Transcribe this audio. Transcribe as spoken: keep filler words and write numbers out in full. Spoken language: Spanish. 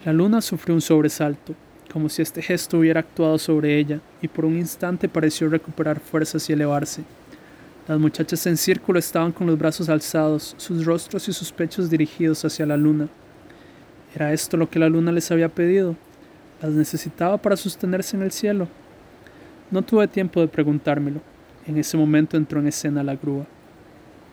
La luna sufrió un sobresalto, como si este gesto hubiera actuado sobre ella, y por un instante pareció recuperar fuerzas y elevarse. Las muchachas en círculo estaban con los brazos alzados, sus rostros y sus pechos dirigidos hacia la luna. ¿Era esto lo que la luna les había pedido? ¿Las necesitaba para sostenerse en el cielo? No tuve tiempo de preguntármelo. En ese momento entró en escena la grúa.